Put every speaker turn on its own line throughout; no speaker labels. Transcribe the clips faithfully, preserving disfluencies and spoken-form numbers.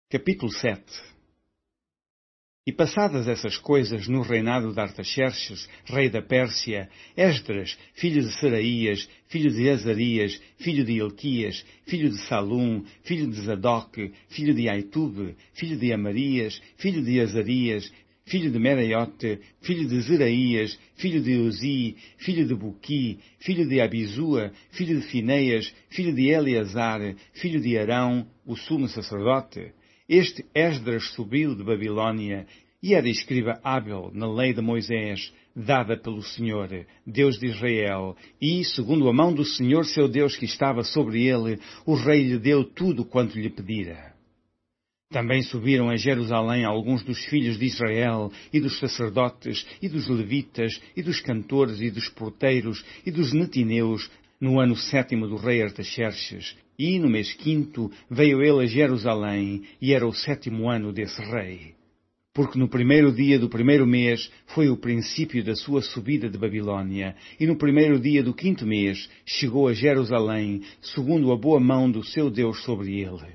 Capítulo sete. E passadas essas coisas no reinado de Artaxerxes, rei da Pérsia, Esdras, filho de Seraías, filho de Azarias, filho de Ilquias, filho de Salum, filho de Zadok, filho de Aitube, filho de Amarias, filho de Azarias, filho de Meraiote, filho de Zeraías, filho de Uzi, filho de Buqui, filho de Abizua, filho de Fineias, filho de Eleazar, filho de Arão, o sumo sacerdote. Este Esdras subiu de Babilônia e era escriba hábil na lei de Moisés, dada pelo Senhor, Deus de Israel, e, segundo a mão do Senhor seu Deus que estava sobre ele, o rei lhe deu tudo quanto lhe pedira. Também subiram a Jerusalém alguns dos filhos de Israel, e dos sacerdotes, e dos levitas, e dos cantores, e dos porteiros, e dos netineus, no ano sétimo do rei Artaxerxes, e no mês quinto veio ele a Jerusalém, e era o sétimo ano desse rei. Porque no primeiro dia do primeiro mês foi o princípio da sua subida de Babilônia, e no primeiro dia do quinto mês chegou a Jerusalém, segundo a boa mão do seu Deus sobre ele.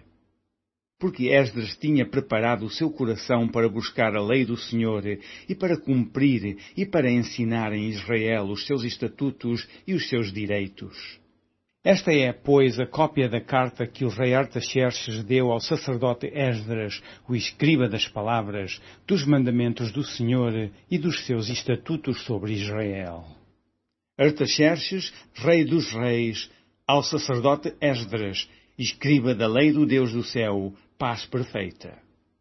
Porque Esdras tinha preparado o seu coração para buscar a lei do Senhor, e para cumprir, e para ensinar em Israel os seus estatutos e os seus direitos. Esta é, pois, a cópia da carta que o rei Artaxerxes deu ao sacerdote Esdras, o escriba das palavras, dos mandamentos do Senhor e dos seus estatutos sobre Israel. Artaxerxes, rei dos reis, ao sacerdote Esdras, escriba da lei do Deus do céu, paz perfeita.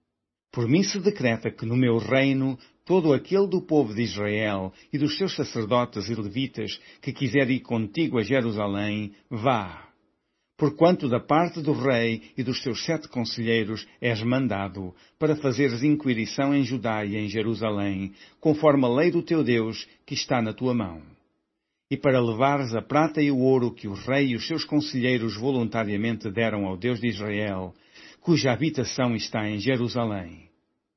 Por mim se decreta que no meu reino todo aquele do povo de Israel e dos seus sacerdotes e levitas que quiser ir contigo a Jerusalém, vá. Porquanto da parte do rei e dos seus sete conselheiros és mandado, para fazeres inquirição em Judá e em Jerusalém, conforme a lei do teu Deus que está na tua mão. E para levares a prata e o ouro que o rei e os seus conselheiros voluntariamente deram ao Deus de Israel, cuja habitação está em Jerusalém.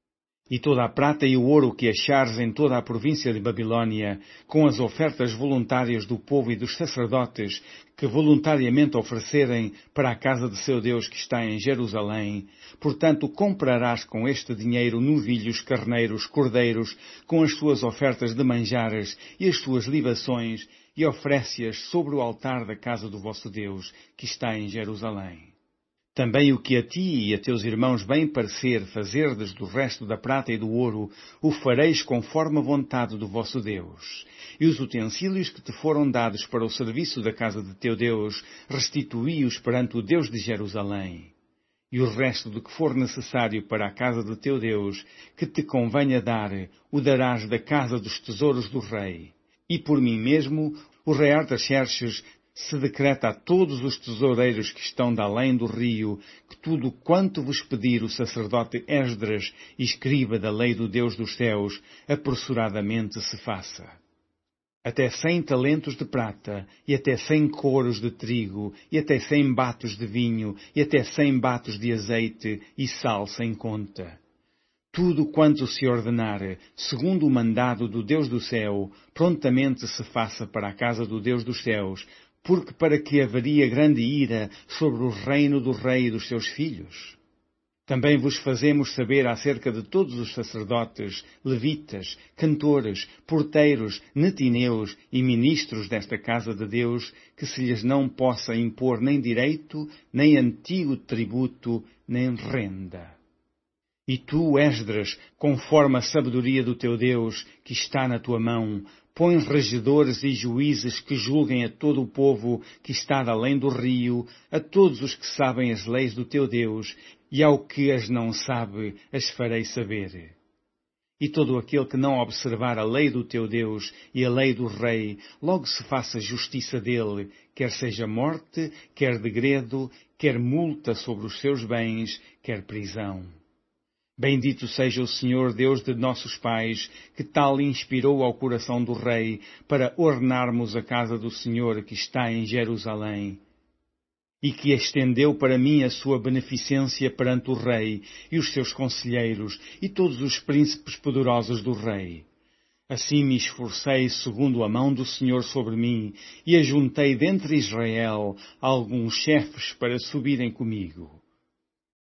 E toda a prata e o ouro que achares em toda a província de Babilônia, com as ofertas voluntárias do povo e dos sacerdotes, que voluntariamente oferecerem para a casa de seu Deus que está em Jerusalém, portanto comprarás com este dinheiro novilhos, carneiros, cordeiros, com as suas ofertas de manjares e as suas libações, e oferece-as sobre o altar da casa do vosso Deus, que está em Jerusalém. Também o que a ti e a teus irmãos bem parecer fazerdes do resto da prata e do ouro, o fareis conforme a vontade do vosso Deus. E os utensílios que te foram dados para o serviço da casa de teu Deus, restituí-os perante o Deus de Jerusalém. E o resto do que for necessário para a casa de teu Deus, que te convenha dar, o darás da casa dos tesouros do rei. E por mim mesmo, o rei Artaxerxes, se decreta a todos os tesoureiros que estão de além do rio, que tudo quanto vos pedir o sacerdote Esdras, escriba da lei do Deus dos céus, apressuradamente se faça. Até cem talentos de prata, e até cem coros de trigo, e até cem batos de vinho, e até cem batos de azeite, e sal sem conta. Tudo quanto se ordenar, segundo o mandado do Deus do céu, prontamente se faça para a casa do Deus dos céus, porque para que haveria grande ira sobre o reino do rei e dos seus filhos. Também vos fazemos saber acerca de todos os sacerdotes, levitas, cantores, porteiros, netineus e ministros desta casa de Deus, que se lhes não possa impor nem direito, nem antigo tributo, nem renda. E tu, Esdras, conforme a sabedoria do teu Deus, que está na tua mão, põe regedores e juízes que julguem a todo o povo que está de além do rio, a todos os que sabem as leis do teu Deus, e ao que as não sabe, as farei saber. E todo aquele que não observar a lei do teu Deus e a lei do rei, logo se faça justiça dele, quer seja morte, quer degredo, quer multa sobre os seus bens, quer prisão. Bendito seja o Senhor Deus de nossos pais, que tal inspirou ao coração do rei para ornarmos a casa do Senhor que está em Jerusalém, e que estendeu para mim a sua beneficência perante o rei e os seus conselheiros e todos os príncipes poderosos do rei. Assim me esforcei segundo a mão do Senhor sobre mim e ajuntei dentre Israel alguns chefes para subirem comigo.